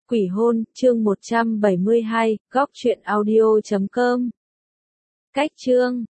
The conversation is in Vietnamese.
Quỷ hôn, chương 172, góc truyện audio.com. Cách chương